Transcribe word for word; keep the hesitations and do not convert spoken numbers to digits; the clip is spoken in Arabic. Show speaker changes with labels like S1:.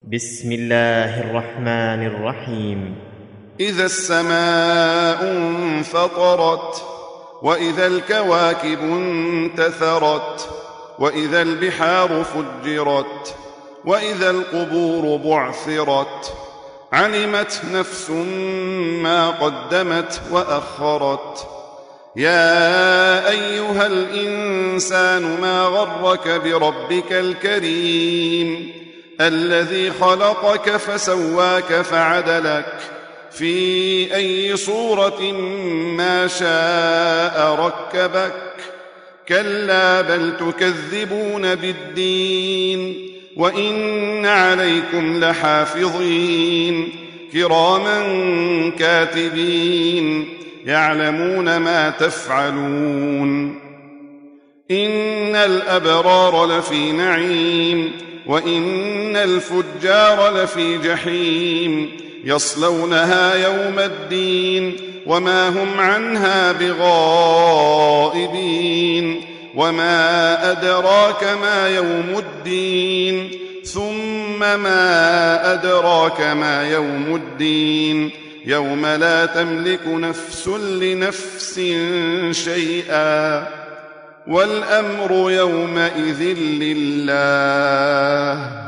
S1: بسم الله الرحمن الرحيم.
S2: إذا السماء انفطرت، وإذا الكواكب انتثرت، وإذا البحار فجرت، وإذا القبور بعثرت، علمت نفس ما قدمت وأخرت. يا أيها الإنسان ما غرك بربك الكريم الذي خلقك فسواك فعدلك في أي صورة ما شاء ركبك. كلا بل تكذبون بالدين، وإن عليكم لحافظين كراما كاتبين يعلمون ما تفعلون. إن الأبرار لفي نعيم، وإن الفجار لفي جحيم، يصلونها يوم الدين وما هم عنها بغائبين. وما أدراك ما يوم الدين، ثم ما أدراك ما يوم الدين، يوم لا تملك نفس لنفس شيئا، والأمر يومئذ لله.